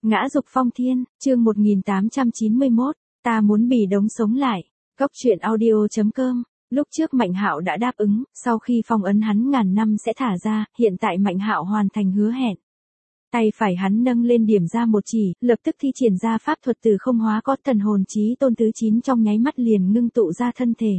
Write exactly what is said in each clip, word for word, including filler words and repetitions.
Ngã dục phong thiên, chương một nghìn tám trăm chín mươi mốt, ta muốn Bì Đống sống lại. Cốc truyện audio chấm com. Lúc trước Mạnh Hạo đã đáp ứng, sau khi phong ấn hắn ngàn năm sẽ thả ra, hiện tại Mạnh Hạo hoàn thành hứa hẹn. Tay phải hắn nâng lên điểm ra một chỉ, lập tức thi triển ra pháp thuật từ không hóa có thần hồn chí tôn thứ chín trong nháy mắt liền ngưng tụ ra thân thể.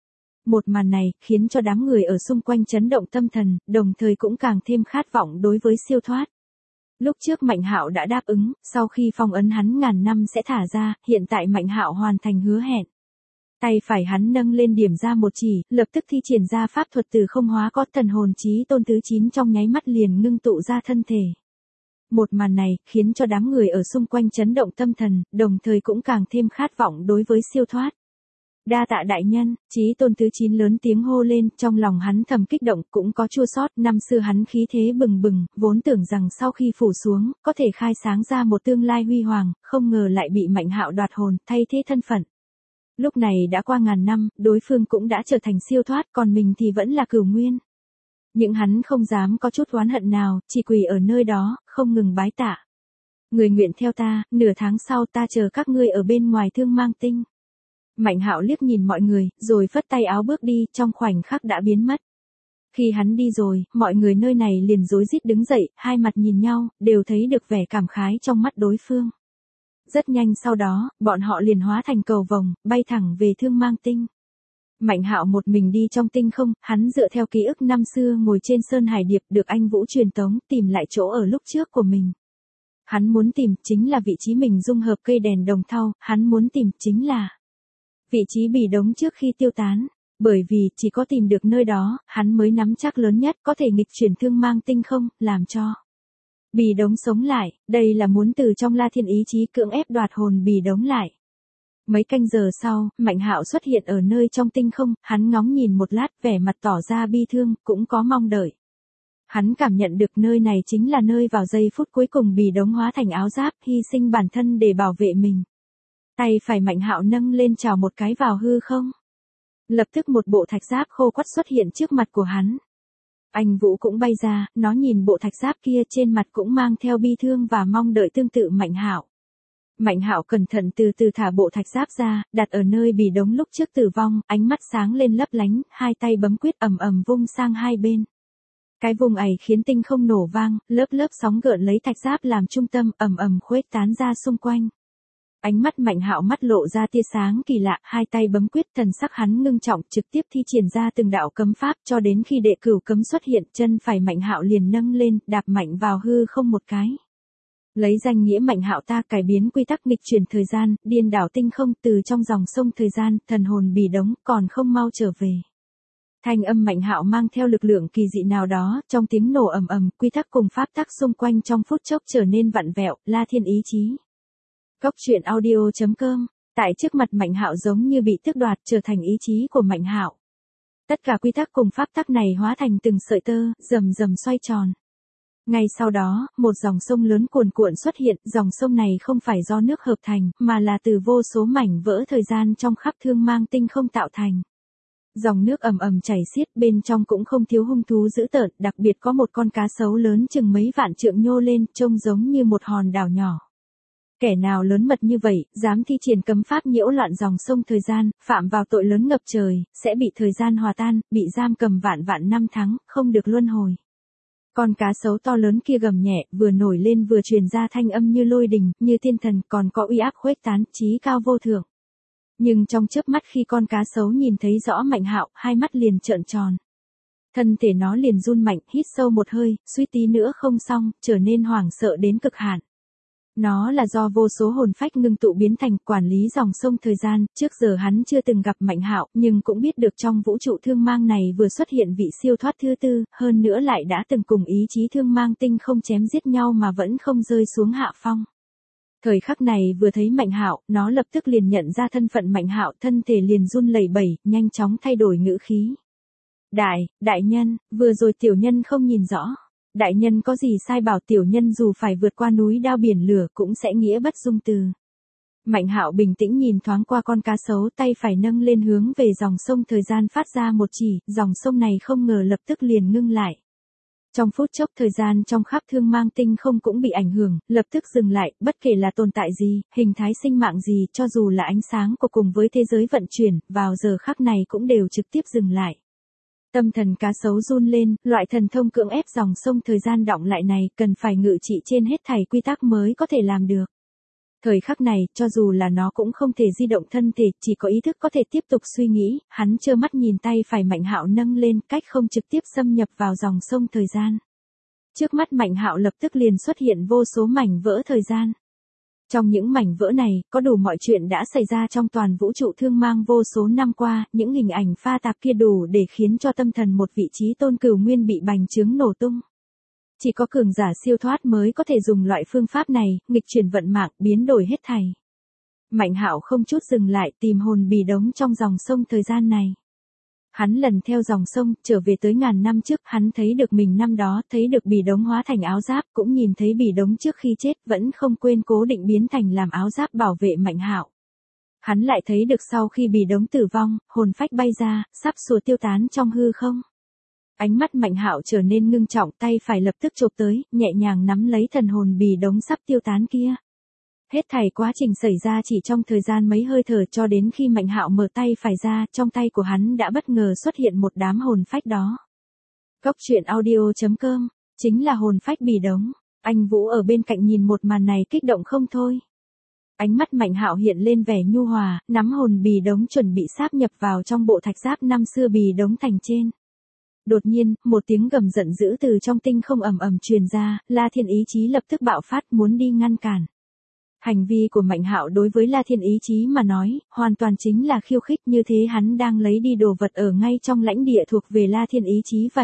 Một màn này khiến cho đám người ở xung quanh chấn động tâm thần, đồng thời cũng càng thêm khát vọng đối với siêu thoát. Lúc trước Mạnh Hạo đã đáp ứng, sau khi phong ấn hắn ngàn năm sẽ thả ra, hiện tại Mạnh Hạo hoàn thành hứa hẹn. Tay phải hắn nâng lên điểm ra một chỉ, lập tức thi triển ra pháp thuật từ không hóa có thần hồn chí tôn thứ chín trong nháy mắt liền ngưng tụ ra thân thể. Một màn này khiến cho đám người ở xung quanh chấn động tâm thần, đồng thời cũng càng thêm khát vọng đối với siêu thoát. Đa tạ đại nhân, chí tôn thứ chín lớn tiếng hô lên, trong lòng hắn thầm kích động, cũng có chua xót, năm xưa hắn khí thế bừng bừng, vốn tưởng rằng sau khi phủ xuống, có thể khai sáng ra một tương lai huy hoàng, không ngờ lại bị Mạnh Hạo đoạt hồn, thay thế thân phận. Lúc này đã qua ngàn năm, đối phương cũng đã trở thành siêu thoát, còn mình thì vẫn là cửu nguyên. Nhưng hắn không dám có chút oán hận nào, chỉ quỳ ở nơi đó, không ngừng bái tạ. Người nguyện theo ta, nửa tháng sau ta chờ các ngươi ở bên ngoài Thương Mang Tinh. Mạnh Hạo liếc nhìn mọi người, rồi phất tay áo bước đi, trong khoảnh khắc đã biến mất. Khi hắn đi rồi, mọi người nơi này liền rối rít đứng dậy, hai mặt nhìn nhau, đều thấy được vẻ cảm khái trong mắt đối phương. Rất nhanh sau đó, bọn họ liền hóa thành cầu vồng, bay thẳng về Thương Mang Tinh. Mạnh Hạo một mình đi trong tinh không, hắn dựa theo ký ức năm xưa ngồi trên Sơn Hải Điệp được anh Vũ truyền tống, tìm lại chỗ ở lúc trước của mình. Hắn muốn tìm chính là vị trí mình dung hợp cây đèn đồng thau, hắn muốn tìm chính là vị trí Bì Đống trước khi tiêu tán, bởi vì chỉ có tìm được nơi đó, hắn mới nắm chắc lớn nhất có thể nghịch chuyển Thương Mang Tinh không, làm cho Bì Đống sống lại, đây là muốn từ trong La Thiên ý chí cưỡng ép đoạt hồn Bì Đống lại. Mấy canh giờ sau, Mạnh Hạo xuất hiện ở nơi trong tinh không, hắn ngóng nhìn một lát, vẻ mặt tỏ ra bi thương, cũng có mong đợi. Hắn cảm nhận được nơi này chính là nơi vào giây phút cuối cùng Bì Đống hóa thành áo giáp, hy sinh bản thân để bảo vệ mình. Tay phải Mạnh Hạo nâng lên chào một cái vào hư không. Lập tức một bộ thạch giáp khô quắt xuất hiện trước mặt của hắn. Anh Vũ cũng bay ra, nó nhìn bộ thạch giáp kia, trên mặt cũng mang theo bi thương và mong đợi tương tự Mạnh Hạo. Mạnh Hạo cẩn thận từ từ thả bộ thạch giáp ra, đặt ở nơi Bì Đống lúc trước tử vong, ánh mắt sáng lên lấp lánh, hai tay bấm quyết ầm ầm vung sang hai bên. Cái vùng ảy khiến tinh không nổ vang, lớp lớp sóng gợn lấy thạch giáp làm trung tâm, ầm ầm khuếch tán ra xung quanh. Ánh mắt Mạnh Hạo mắt lộ ra tia sáng kỳ lạ, hai tay bấm quyết, thần sắc hắn ngưng trọng, trực tiếp thi triển ra từng đạo cấm pháp, cho đến khi đệ cửu cấm xuất hiện, chân phải Mạnh Hạo liền nâng lên, đạp mạnh vào hư không một cái. Lấy danh nghĩa Mạnh Hạo ta cải biến quy tắc nghịch chuyển thời gian, điên đảo tinh không, từ trong dòng sông thời gian, thần hồn Bì Đống còn không mau trở về. Thanh âm Mạnh Hạo mang theo lực lượng kỳ dị nào đó, trong tiếng nổ ầm ầm, quy tắc cùng pháp tắc xung quanh trong phút chốc trở nên vặn vẹo, La Thiên ý chí. Cốc truyện audio chấm com. Tại trước mặt Mạnh Hạo giống như bị tước đoạt, trở thành ý chí của Mạnh Hạo. Tất cả quy tắc cùng pháp tắc này hóa thành từng sợi tơ, rầm rầm xoay tròn. Ngay sau đó, một dòng sông lớn cuồn cuộn xuất hiện, dòng sông này không phải do nước hợp thành, mà là từ vô số mảnh vỡ thời gian trong khắp Thương Mang Tinh không tạo thành. Dòng nước ầm ầm chảy xiết, bên trong cũng không thiếu hung thú dữ tợn, đặc biệt có một con cá sấu lớn chừng mấy vạn trượng nhô lên, trông giống như một hòn đảo nhỏ. Kẻ nào lớn mật như vậy, dám thi triển cấm pháp nhiễu loạn dòng sông thời gian, phạm vào tội lớn ngập trời, sẽ bị thời gian hòa tan, bị giam cầm vạn vạn năm tháng, không được luân hồi. Con cá sấu to lớn kia gầm nhẹ, vừa nổi lên vừa truyền ra thanh âm như lôi đình, như thiên thần, còn có uy áp khuếch tán, chí cao vô thượng. Nhưng trong chớp mắt khi con cá sấu nhìn thấy rõ Mạnh Hạo, hai mắt liền trợn tròn. Thân thể nó liền run mạnh, hít sâu một hơi, suýt tí nữa không xong, trở nên hoảng sợ đến cực hạn. Nó là do vô số hồn phách ngưng tụ biến thành, quản lý dòng sông thời gian, trước giờ hắn chưa từng gặp Mạnh Hạo, nhưng cũng biết được trong vũ trụ Thương Mang này vừa xuất hiện vị siêu thoát thứ tư, hơn nữa lại đã từng cùng ý chí Thương Mang Tinh không chém giết nhau mà vẫn không rơi xuống hạ phong. Thời khắc này vừa thấy Mạnh Hạo, nó lập tức liền nhận ra thân phận Mạnh Hạo, thân thể liền run lẩy bẩy, nhanh chóng thay đổi ngữ khí. Đại, đại nhân, vừa rồi tiểu nhân không nhìn rõ. Đại nhân có gì sai bảo tiểu nhân dù phải vượt qua núi đao biển lửa cũng sẽ nghĩa bất dung từ. Mạnh Hạo bình tĩnh nhìn thoáng qua con cá sấu, tay phải nâng lên hướng về dòng sông thời gian phát ra một chỉ, dòng sông này không ngờ lập tức liền ngưng lại. Trong phút chốc thời gian trong khắp thương mang tinh không cũng bị ảnh hưởng, lập tức dừng lại, bất kể là tồn tại gì, hình thái sinh mạng gì, cho dù là ánh sáng của cùng với thế giới vận chuyển, vào giờ khắc này cũng đều trực tiếp dừng lại. Tâm thần cá sấu run lên, loại thần thông cưỡng ép dòng sông thời gian đọng lại này, cần phải ngự trị trên hết thảy quy tắc mới có thể làm được. Thời khắc này, cho dù là nó cũng không thể di động thân thể, chỉ có ý thức có thể tiếp tục suy nghĩ, hắn trơ mắt nhìn tay phải Mạnh Hạo nâng lên, cách không trực tiếp xâm nhập vào dòng sông thời gian. Trước mắt Mạnh Hạo lập tức liền xuất hiện vô số mảnh vỡ thời gian. Trong những mảnh vỡ này, có đủ mọi chuyện đã xảy ra trong toàn vũ trụ thương mang vô số năm qua, những hình ảnh pha tạp kia đủ để khiến cho tâm thần một vị trí tôn cửu nguyên bị bành trướng nổ tung. Chỉ có cường giả siêu thoát mới có thể dùng loại phương pháp này, nghịch chuyển vận mạng, biến đổi hết thảy. Mạnh Hạo không chút dừng lại tìm hồn bì đống trong dòng sông thời gian này. Hắn lần theo dòng sông, trở về tới ngàn năm trước, hắn thấy được mình năm đó, thấy được bì đống hóa thành áo giáp, cũng nhìn thấy bì đống trước khi chết, vẫn không quên cố định biến thành làm áo giáp bảo vệ Mạnh Hạo. Hắn lại thấy được sau khi bì đống tử vong, hồn phách bay ra, sắp sủa tiêu tán trong hư không. Ánh mắt Mạnh Hạo trở nên ngưng trọng, tay phải lập tức chộp tới, nhẹ nhàng nắm lấy thần hồn bì đống sắp tiêu tán kia. Hết thảy quá trình xảy ra chỉ trong thời gian mấy hơi thở, cho đến khi Mạnh Hạo mở tay phải ra, trong tay của hắn đã bất ngờ xuất hiện một đám hồn phách đó. Góc truyện audio chấm com, chính là hồn phách bì đống. Anh Vũ ở bên cạnh nhìn một màn này kích động không thôi. Ánh mắt Mạnh Hạo hiện lên vẻ nhu hòa, nắm hồn bì đống chuẩn bị sáp nhập vào trong bộ thạch giáp năm xưa bì đống thành trên. Đột nhiên, một tiếng gầm giận dữ từ trong tinh không ầm ầm truyền ra, La Thiên ý chí lập tức bạo phát muốn đi ngăn cản. Hành vi của Mạnh Hạo đối với La Thiên ý chí mà nói, hoàn toàn chính là khiêu khích, như thế hắn đang lấy đi đồ vật ở ngay trong lãnh địa thuộc về La Thiên ý chí vậy.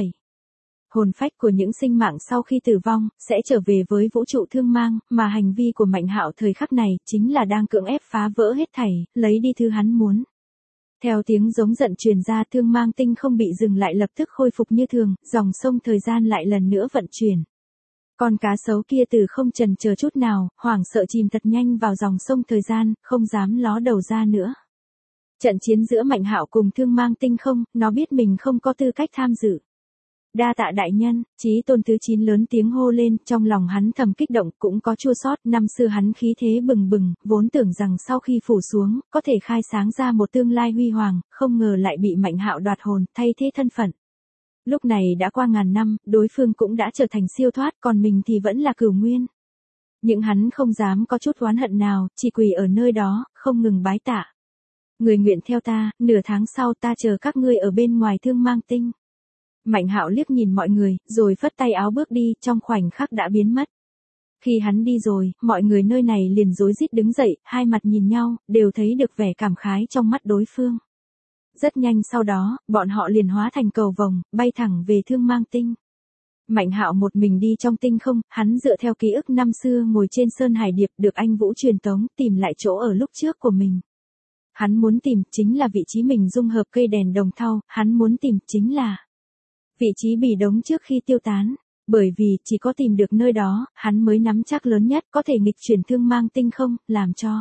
Hồn phách của những sinh mạng sau khi tử vong, sẽ trở về với vũ trụ thương mang, mà hành vi của Mạnh Hạo thời khắc này, chính là đang cưỡng ép phá vỡ hết thảy, lấy đi thứ hắn muốn. Theo tiếng giống giận truyền ra, thương mang tinh không bị dừng lại lập tức khôi phục như thường, dòng sông thời gian lại lần nữa vận chuyển. Con cá sấu kia từ không chần chờ chút nào, hoảng sợ chìm thật nhanh vào dòng sông thời gian, không dám ló đầu ra nữa. Trận chiến giữa Mạnh Hạo cùng thương mang tinh không, nó biết mình không có tư cách tham dự. Đa tạ đại nhân, Chí Tôn thứ chín lớn tiếng hô lên, trong lòng hắn thầm kích động, cũng có chua xót, năm xưa hắn khí thế bừng bừng, vốn tưởng rằng sau khi phủ xuống, có thể khai sáng ra một tương lai huy hoàng, không ngờ lại bị Mạnh Hạo đoạt hồn, thay thế thân phận. Lúc này đã qua ngàn năm, đối phương cũng đã trở thành siêu thoát, còn mình thì vẫn là cửu nguyên. Nhưng hắn không dám có chút oán hận nào, chỉ quỳ ở nơi đó, không ngừng bái tạ. Người nguyện theo ta, nửa tháng sau ta chờ các ngươi ở bên ngoài thương mang tinh. Mạnh Hạo liếc nhìn mọi người, rồi phất tay áo bước đi, trong khoảnh khắc đã biến mất. Khi hắn đi rồi, mọi người nơi này liền rối rít đứng dậy, hai mặt nhìn nhau, đều thấy được vẻ cảm khái trong mắt đối phương. Rất nhanh sau đó, bọn họ liền hóa thành cầu vồng, bay thẳng về thương mang tinh. Mạnh Hạo một mình đi trong tinh không, hắn dựa theo ký ức năm xưa ngồi trên Sơn Hải Điệp được anh Vũ truyền tống, tìm lại chỗ ở lúc trước của mình. Hắn muốn tìm chính là vị trí mình dung hợp cây đèn đồng thau, hắn muốn tìm chính là vị trí bì đống trước khi tiêu tán. Bởi vì, chỉ có tìm được nơi đó, hắn mới nắm chắc lớn nhất có thể nghịch chuyển thương mang tinh không, làm cho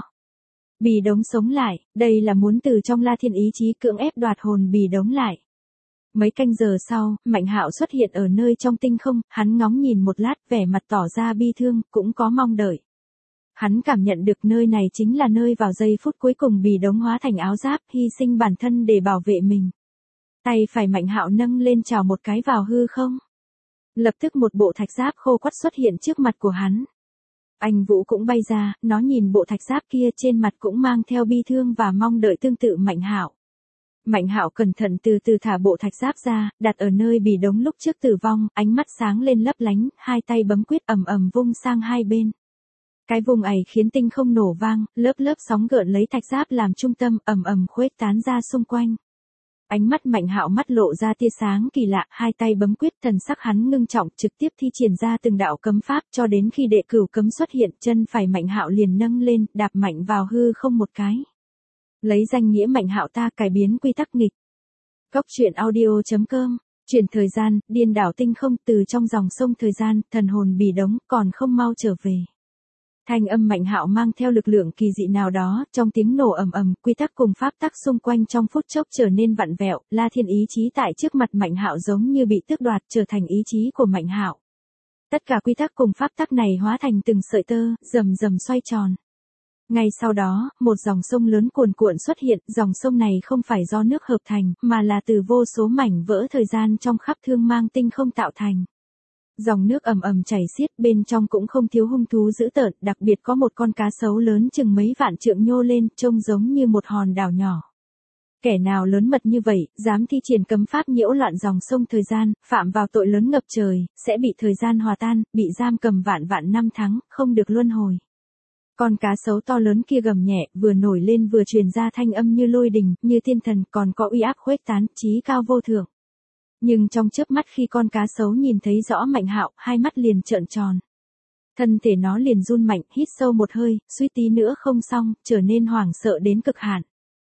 bì đống sống lại, đây là muốn từ trong La Thiên ý chí cưỡng ép đoạt hồn bì đống lại. Mấy canh giờ sau, Mạnh Hạo xuất hiện ở nơi trong tinh không, hắn ngóng nhìn một lát, vẻ mặt tỏ ra bi thương, cũng có mong đợi. Hắn cảm nhận được nơi này chính là nơi vào giây phút cuối cùng bì đống hóa thành áo giáp, hy sinh bản thân để bảo vệ mình. Tay phải Mạnh Hạo nâng lên chào một cái vào hư không. Lập tức một bộ thạch giáp khô quắt xuất hiện trước mặt của hắn. Anh Vũ cũng bay ra, nó nhìn bộ thạch giáp kia, trên mặt cũng mang theo bi thương và mong đợi tương tự Mạnh Hạo. Mạnh Hạo cẩn thận từ từ thả bộ thạch giáp ra, đặt ở nơi bì đống lúc trước tử vong, ánh mắt sáng lên lấp lánh, hai tay bấm quyết ầm ầm vung sang hai bên. Cái vùng ảy khiến tinh không nổ vang, lớp lớp sóng gợn lấy thạch giáp làm trung tâm, ầm ầm khuếch tán ra xung quanh. Ánh mắt Mạnh Hạo mắt lộ ra tia sáng kỳ lạ, hai tay bấm quyết, thần sắc hắn ngưng trọng, trực tiếp thi triển ra từng đạo cấm pháp, cho đến khi đệ cửu cấm xuất hiện, chân phải Mạnh Hạo liền nâng lên, đạp mạnh vào hư không một cái. Lấy danh nghĩa Mạnh Hạo ta cải biến quy tắc nghịch. Góc truyện audio chấm com, chuyển thời gian, điên đảo tinh không, từ trong dòng sông thời gian, thần hồn bì đống, còn không mau trở về. Thanh âm Mạnh Hạo mang theo lực lượng kỳ dị nào đó, trong tiếng nổ ầm ầm, quy tắc cùng pháp tắc xung quanh trong phút chốc trở nên vặn vẹo, La Thiên ý chí tại trước mặt Mạnh Hạo giống như bị tước đoạt, trở thành ý chí của Mạnh Hạo. Tất cả quy tắc cùng pháp tắc này hóa thành từng sợi tơ, rầm rầm xoay tròn. Ngay sau đó, một dòng sông lớn cuồn cuộn xuất hiện, dòng sông này không phải do nước hợp thành, mà là từ vô số mảnh vỡ thời gian trong khắp thương mang tinh không tạo thành. Dòng nước ầm ầm chảy xiết, bên trong cũng không thiếu hung thú dữ tợn, đặc biệt có một con cá sấu lớn chừng mấy vạn trượng nhô lên, trông giống như một hòn đảo nhỏ. Kẻ nào lớn mật như vậy, dám thi triển cấm pháp nhiễu loạn dòng sông thời gian, phạm vào tội lớn ngập trời, sẽ bị thời gian hòa tan, bị giam cầm vạn vạn năm tháng, không được luân hồi. Con cá sấu to lớn kia gầm nhẹ, vừa nổi lên vừa truyền ra thanh âm như lôi đình, như thiên thần, còn có uy áp khuếch tán, chí cao vô thượng. Nhưng trong chớp mắt khi con cá sấu nhìn thấy rõ Mạnh Hạo, hai mắt liền trợn tròn. Thân thể nó liền run mạnh, hít sâu một hơi, suýt tí nữa không xong, trở nên hoảng sợ đến cực hạn.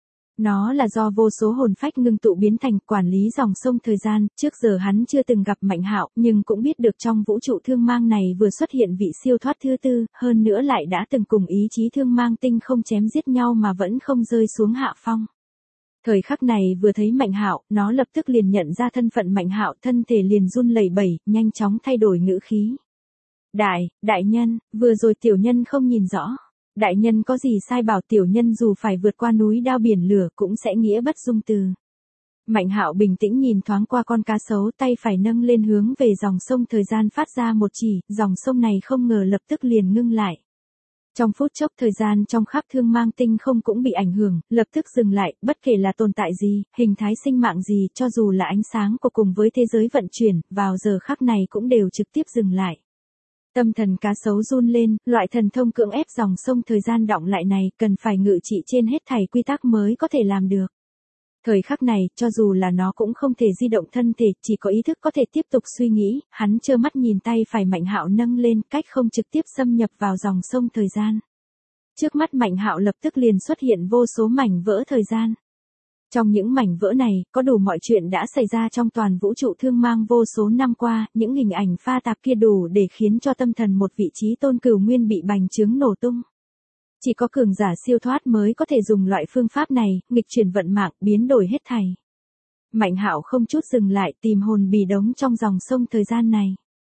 Nó là do vô số hồn phách ngưng tụ biến thành quản lý dòng sông thời gian, trước giờ hắn chưa từng gặp Mạnh Hạo, nhưng cũng biết được trong vũ trụ thương mang này vừa xuất hiện vị siêu thoát thứ tư, hơn nữa lại đã từng cùng ý chí thương mang tinh không chém giết nhau mà vẫn không rơi xuống hạ phong. Thời khắc này vừa thấy Mạnh Hạo, nó lập tức liền nhận ra thân phận Mạnh Hạo, thân thể liền run lẩy bẩy, nhanh chóng thay đổi ngữ khí. Đại, đại nhân, vừa rồi tiểu nhân không nhìn rõ. Đại nhân có gì sai bảo tiểu nhân dù phải vượt qua núi đao biển lửa cũng sẽ nghĩa bất dung từ. Mạnh Hạo bình tĩnh nhìn thoáng qua con cá sấu, tay phải nâng lên hướng về dòng sông thời gian phát ra một chỉ, dòng sông này không ngờ lập tức liền ngưng lại. Trong phút chốc thời gian trong khắp thương mang tinh không cũng bị ảnh hưởng, lập tức dừng lại, bất kể là tồn tại gì, hình thái sinh mạng gì, cho dù là ánh sáng của cùng với thế giới vận chuyển, vào giờ khắc này cũng đều trực tiếp dừng lại. Tâm thần cá sấu run lên, loại thần thông cưỡng ép dòng sông thời gian đọng lại này, cần phải ngự trị trên hết thảy quy tắc mới có thể làm được. Thời khắc này, cho dù là nó cũng không thể di động thân thể, chỉ có ý thức có thể tiếp tục suy nghĩ, hắn trơ mắt nhìn tay phải Mạnh Hạo nâng lên, cách không trực tiếp xâm nhập vào dòng sông thời gian. Trước mắt Mạnh Hạo lập tức liền xuất hiện vô số mảnh vỡ thời gian. Trong những mảnh vỡ này, có đủ mọi chuyện đã xảy ra trong toàn vũ trụ thương mang vô số năm qua, những hình ảnh pha tạp kia đủ để khiến cho tâm thần một vị trí tôn cửu nguyên bị bành trướng nổ tung. Chỉ có cường giả siêu thoát mới có thể dùng loại phương pháp này, nghịch chuyển vận mạng, biến đổi hết thảy. Mạnh Hạo không chút dừng lại tìm hồn bì đống trong dòng sông thời gian này.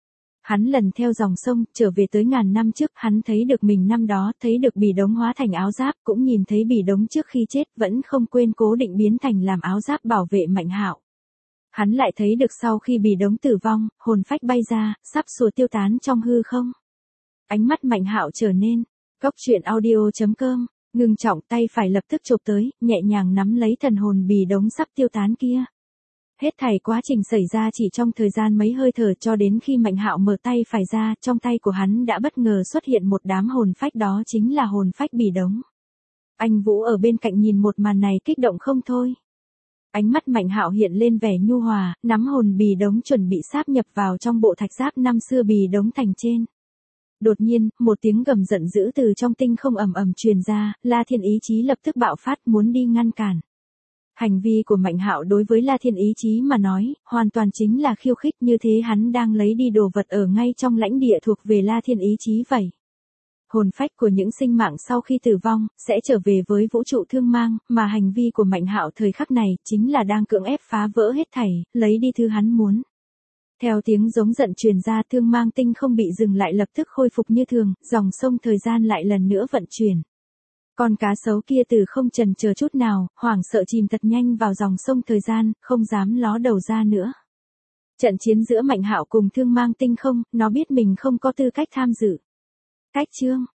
Hắn lần theo dòng sông, trở về tới ngàn năm trước, hắn thấy được mình năm đó, thấy được bì đống hóa thành áo giáp, cũng nhìn thấy bì đống trước khi chết, vẫn không quên cố định biến thành làm áo giáp bảo vệ Mạnh Hạo. Hắn lại thấy được sau khi bì đống tử vong, hồn phách bay ra, sắp sủa tiêu tán trong hư không. Ánh mắt Mạnh Hạo trở nên, Cốc truyện audio chấm com, ngưng trọng tay phải lập tức chộp tới, nhẹ nhàng nắm lấy thần hồn bì đống sắp tiêu tán kia. Hết thảy quá trình xảy ra chỉ trong thời gian mấy hơi thở cho đến khi Mạnh Hạo mở tay phải ra, trong tay của hắn đã bất ngờ xuất hiện một đám hồn phách, đó chính là hồn phách bì đống. Anh Vũ ở bên cạnh nhìn một màn này kích động không thôi. Ánh mắt Mạnh Hạo hiện lên vẻ nhu hòa, nắm hồn bì đống chuẩn bị sáp nhập vào trong bộ thạch giáp năm xưa bì đống thành trên. Đột nhiên, một tiếng gầm giận dữ từ trong tinh không ầm ầm truyền ra, La Thiên ý chí lập tức bạo phát muốn đi ngăn cản. Hành vi của Mạnh Hạo đối với La Thiên ý chí mà nói, hoàn toàn chính là khiêu khích, như thế hắn đang lấy đi đồ vật ở ngay trong lãnh địa thuộc về La Thiên ý chí vậy. Hồn phách của những sinh mạng sau khi tử vong, sẽ trở về với vũ trụ thương mang, mà hành vi của Mạnh Hạo thời khắc này, chính là đang cưỡng ép phá vỡ hết thảy, lấy đi thứ hắn muốn. Theo tiếng giống giận truyền ra, thương mang tinh không bị dừng lại lập tức khôi phục như thường, dòng sông thời gian lại lần nữa vận chuyển. Con cá sấu kia từ không chần chờ chút nào, hoảng sợ chìm thật nhanh vào dòng sông thời gian, không dám ló đầu ra nữa. Trận chiến giữa Mạnh Hạo cùng thương mang tinh không, nó biết mình không có tư cách tham dự. Cách chương